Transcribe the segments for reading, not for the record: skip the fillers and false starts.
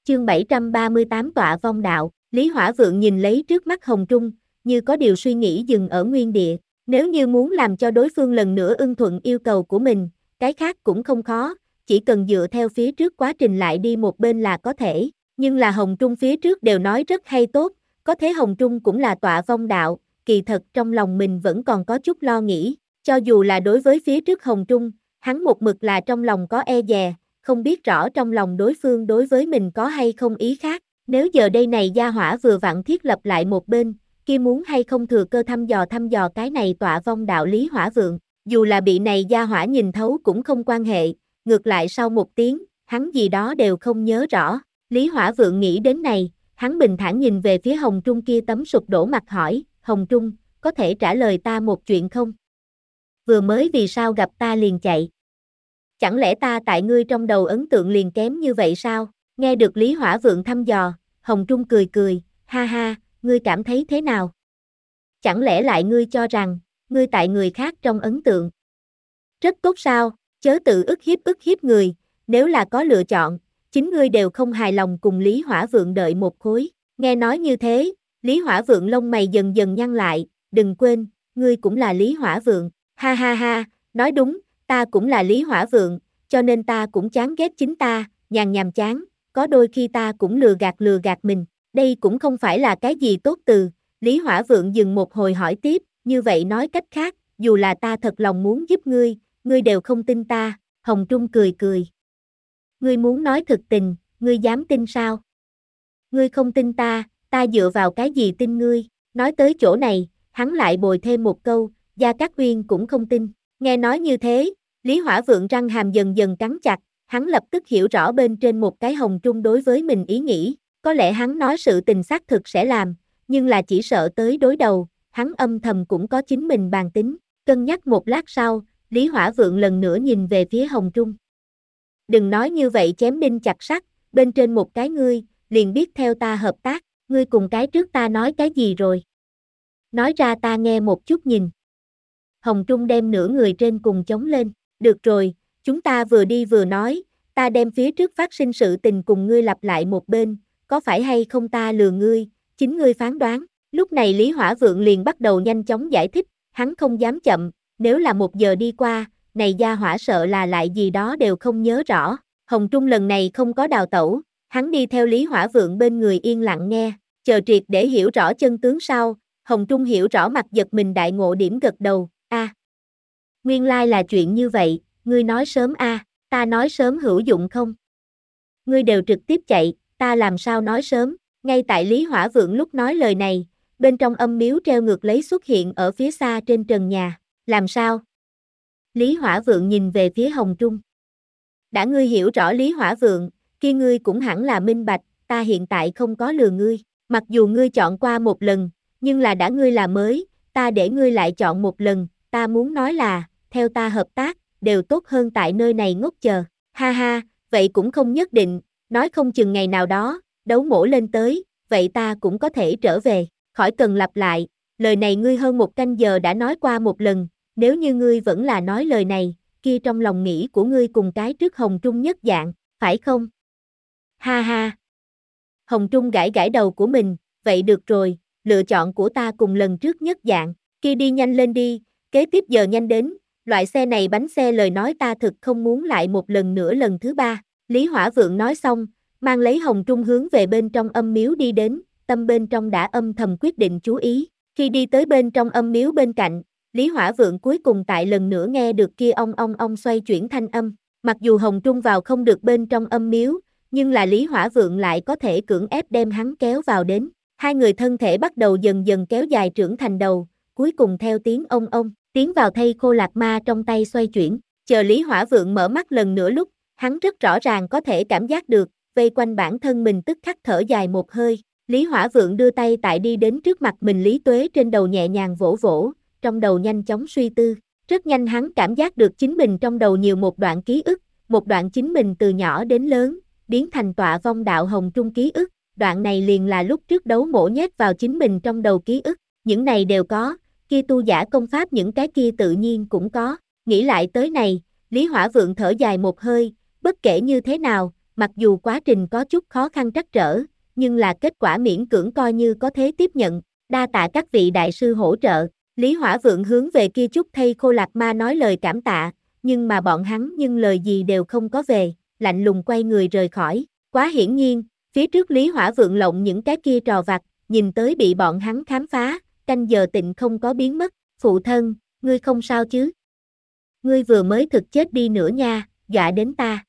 Chương 738 Tọa vong đạo. Lý Hỏa Vượng nhìn lấy trước mắt Hồng Trung, như có điều suy nghĩ dừng ở nguyên địa. Nếu như muốn làm cho đối phương lần nữa ưng thuận yêu cầu của mình, cái khác cũng không khó, chỉ cần dựa theo phía trước quá trình lại đi một bên là có thể. Nhưng là Hồng Trung phía trước đều nói rất hay tốt, có thế Hồng Trung cũng là tọa vong đạo, kỳ thật trong lòng mình vẫn còn có chút lo nghĩ, cho dù là đối với phía trước Hồng Trung, hắn một mực là trong lòng có e dè, không biết rõ trong lòng đối phương đối với mình có hay không ý khác. Nếu giờ đây này gia hỏa vừa vặn thiết lập lại một bên, kia muốn hay không thừa cơ thăm dò cái này tọa vong đạo Lý Hỏa Vượng, dù là bị này gia hỏa nhìn thấu cũng không quan hệ, ngược lại sau một tiếng, hắn gì đó đều không nhớ rõ. Lý Hỏa Vượng nghĩ đến này, hắn bình thản nhìn về phía Hồng Trung kia tấm sụp đổ mặt hỏi, Hồng Trung, có thể trả lời ta một chuyện không? Vừa mới vì sao gặp ta liền chạy? Chẳng lẽ ta tại ngươi trong đầu ấn tượng liền kém như vậy sao? Nghe được Lý Hỏa Vượng thăm dò, Hồng Trung cười cười, ha ha, ngươi cảm thấy thế nào? Chẳng lẽ lại ngươi cho rằng, ngươi tại người khác trong ấn tượng? Rất tốt sao, chớ tự ức hiếp người, nếu là có lựa chọn, chính ngươi đều không hài lòng cùng Lý Hỏa Vượng đợi một khối. Nghe nói như thế, Lý Hỏa Vượng lông mày dần dần nhăn lại, đừng quên, ngươi cũng là Lý Hỏa Vượng, ha ha ha, nói đúng, ta cũng là Lý Hỏa Vượng, cho nên ta cũng chán ghét chính ta, nhàm chán, có đôi khi ta cũng lừa gạt mình, đây cũng không phải là cái gì tốt từ. Lý Hỏa Vượng dừng một hồi hỏi tiếp, như vậy nói cách khác, dù là ta thật lòng muốn giúp ngươi đều không tin ta. Hồng Trung cười cười. Ngươi muốn nói thực tình, ngươi dám tin sao? Ngươi không tin ta, ta dựa vào cái gì tin ngươi? Nói tới chỗ này, hắn lại bồi thêm một câu, Gia Cát Uyên cũng không tin. Nghe nói như thế, Lý Hỏa Vượng răng hàm dần dần cắn chặt, hắn lập tức hiểu rõ bên trên một cái Hồng Trung đối với mình ý nghĩ, có lẽ hắn nói sự tình xác thực sẽ làm, nhưng là chỉ sợ tới đối đầu, hắn âm thầm cũng có chính mình bàn tính. Cân nhắc một lát sau, Lý Hỏa Vượng lần nữa nhìn về phía Hồng Trung. Đừng nói như vậy chém đinh chặt sắt, bên trên một cái ngươi, liền biết theo ta hợp tác, ngươi cùng cái trước ta nói cái gì rồi? Nói ra ta nghe một chút nhìn. Hồng Trung đem nửa người trên cùng chống lên, được rồi, chúng ta vừa đi vừa nói, ta đem phía trước phát sinh sự tình cùng ngươi lặp lại một bên, có phải hay không ta lừa ngươi, chính ngươi phán đoán. Lúc này Lý Hỏa Vượng liền bắt đầu nhanh chóng giải thích, hắn không dám chậm, nếu là 1 giờ đi qua, này gia hỏa sợ là lại gì đó đều không nhớ rõ. Hồng Trung lần này không có đào tẩu, hắn đi theo Lý Hỏa Vượng bên người yên lặng nghe, chờ triệt để hiểu rõ chân tướng sau, Hồng Trung hiểu rõ mặt giật mình đại ngộ điểm gật đầu, nguyên lai là chuyện như vậy, ngươi nói sớm ta nói sớm hữu dụng không? Ngươi đều trực tiếp chạy, ta làm sao nói sớm? Ngay tại Lý Hỏa Vượng lúc nói lời này, bên trong âm miếu treo ngược lấy xuất hiện ở phía xa trên trần nhà, làm sao? Lý Hỏa Vượng nhìn về phía Hồng Trung. Đã ngươi hiểu rõ Lý Hỏa Vượng, kia ngươi cũng hẳn là minh bạch, ta hiện tại không có lừa ngươi, mặc dù ngươi chọn qua một lần, nhưng là đã ngươi là mới, ta để ngươi lại chọn một lần, ta muốn nói là, theo ta hợp tác, đều tốt hơn tại nơi này ngốc chờ, ha ha, vậy cũng không nhất định, nói không chừng ngày nào đó, đấu mổ lên tới, vậy ta cũng có thể trở về, khỏi cần lặp lại, lời này ngươi hơn 1 canh giờ đã nói qua một lần, nếu như ngươi vẫn là nói lời này, kia trong lòng nghĩ của ngươi cùng cái trước Hồng Trung nhất dạng, phải không? Ha ha. Hồng Trung gãi gãi đầu của mình, vậy được rồi, lựa chọn của ta cùng lần trước nhất dạng, kia đi nhanh lên đi, kế tiếp giờ nhanh đến, loại xe này bánh xe lời nói ta thực không muốn lại một lần nữa lần thứ 3. Lý Hỏa Vượng nói xong, mang lấy Hồng Trung hướng về bên trong âm miếu đi đến, tâm bên trong đã âm thầm quyết định chú ý, khi đi tới bên trong âm miếu bên cạnh, Lý Hỏa Vượng cuối cùng tại lần nữa nghe được kia ong xoay chuyển thanh âm, mặc dù Hồng Trung vào không được bên trong âm miếu, nhưng là Lý Hỏa Vượng lại có thể cưỡng ép đem hắn kéo vào đến, hai người thân thể bắt đầu dần dần kéo dài trưởng thành đầu, cuối cùng theo tiếng ông, tiến vào thây khô lạc ma trong tay xoay chuyển, chờ Lý Hỏa Vượng mở mắt lần nữa lúc, hắn rất rõ ràng có thể cảm giác được, vây quanh bản thân mình tức khắc thở dài một hơi, Lý Hỏa Vượng đưa tay tại đi đến trước mặt mình Lý Tuế trên đầu nhẹ nhàng vỗ vỗ, trong đầu nhanh chóng suy tư, rất nhanh hắn cảm giác được chính mình trong đầu nhiều một đoạn ký ức, một đoạn chính mình từ nhỏ đến lớn, biến thành tọa vong đạo Hồng Trung ký ức, đoạn này liền là lúc trước đấu mổ nhét vào chính mình trong đầu ký ức, những này đều có, kia tu giả công pháp những cái kia tự nhiên cũng có, nghĩ lại tới này, Lý Hỏa Vượng thở dài một hơi, bất kể như thế nào, mặc dù quá trình có chút khó khăn trắc trở, nhưng là kết quả miễn cưỡng coi như có thể tiếp nhận, đa tạ các vị đại sư hỗ trợ. Lý Hỏa Vượng hướng về kia chút thây khô lạc ma nói lời cảm tạ, nhưng mà bọn hắn nhưng lời gì đều không có về, lạnh lùng quay người rời khỏi. Quá hiển nhiên, phía trước Lý Hỏa Vượng lộng những cái kia trò vặt, nhìn tới bị bọn hắn khám phá, canh giờ tịnh không có biến mất. Phụ thân, ngươi không sao chứ? Ngươi vừa mới thực chết đi nữa nha, dọa đến ta.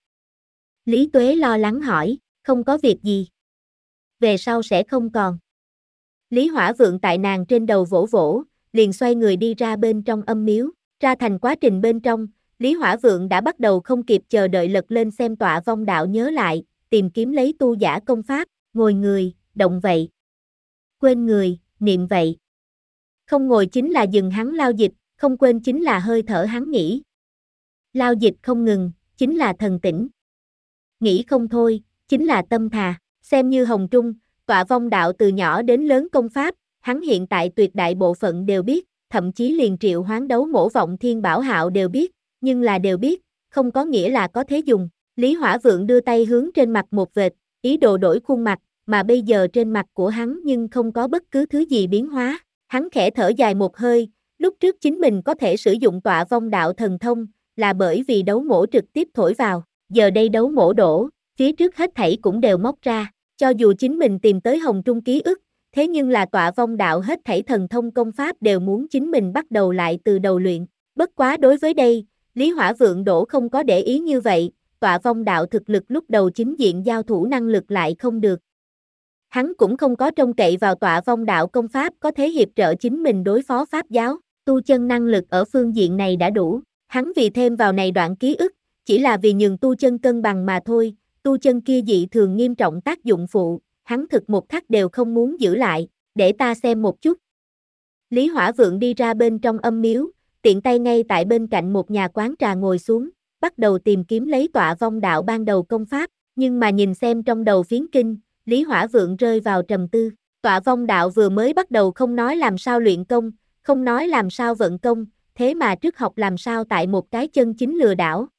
Lý Tuế lo lắng hỏi, không có việc gì. Về sau sẽ không còn. Lý Hỏa Vượng tại nàng trên đầu vỗ vỗ, liền xoay người đi ra bên trong âm miếu. Ra thành quá trình bên trong, Lý Hỏa Vượng đã bắt đầu không kịp chờ đợi lật lên xem tọa vong đạo nhớ lại, tìm kiếm lấy tu giả công pháp, ngồi người, động vậy. Quên người, niệm vậy. Không ngồi chính là dừng hắn lao dịch, không quên chính là hơi thở hắn nghĩ. Lao dịch không ngừng, chính là thần tỉnh. Nghĩ không thôi, chính là tâm thà. Xem như Hồng Trung, tọa vong đạo từ nhỏ đến lớn công pháp, hắn hiện tại tuyệt đại bộ phận đều biết, thậm chí liền triệu hoán đấu mổ vọng thiên bảo hạo đều biết, nhưng là đều biết, không có nghĩa là có thế dùng. Lý Hỏa Vượng đưa tay hướng trên mặt một vệt, ý đồ đổi khuôn mặt, mà bây giờ trên mặt của hắn nhưng không có bất cứ thứ gì biến hóa. Hắn khẽ thở dài một hơi, lúc trước chính mình có thể sử dụng tọa vong đạo thần thông, là bởi vì đấu mổ trực tiếp thổi vào, giờ đây đấu mổ đổ, phía trước hết thảy cũng đều móc ra, cho dù chính mình tìm tới Hồng Trung ký ức, thế nhưng là tọa vong đạo hết thảy thần thông công pháp đều muốn chính mình bắt đầu lại từ đầu luyện, bất quá đối với đây, Lý Hỏa Vượng đổ không có để ý như vậy, tọa vong đạo thực lực lúc đầu chính diện giao thủ năng lực lại không được. Hắn cũng không có trông cậy vào tọa vong đạo công pháp có thể hiệp trợ chính mình đối phó pháp giáo, tu chân năng lực ở phương diện này đã đủ, hắn vì thêm vào này đoạn ký ức, chỉ là vì nhường tu chân cân bằng mà thôi, tu chân kia dị thường nghiêm trọng tác dụng phụ, hắn thực một khắc đều không muốn giữ lại, để ta xem một chút. Lý Hỏa Vượng đi ra bên trong âm miếu, tiện tay ngay tại bên cạnh một nhà quán trà ngồi xuống, bắt đầu tìm kiếm lấy tọa vong đạo ban đầu công pháp, nhưng mà nhìn xem trong đầu phiến kinh, Lý Hỏa Vượng rơi vào trầm tư, tọa vong đạo vừa mới bắt đầu không nói làm sao luyện công, không nói làm sao vận công, thế mà trước học làm sao tại một cái chân chính lừa đảo,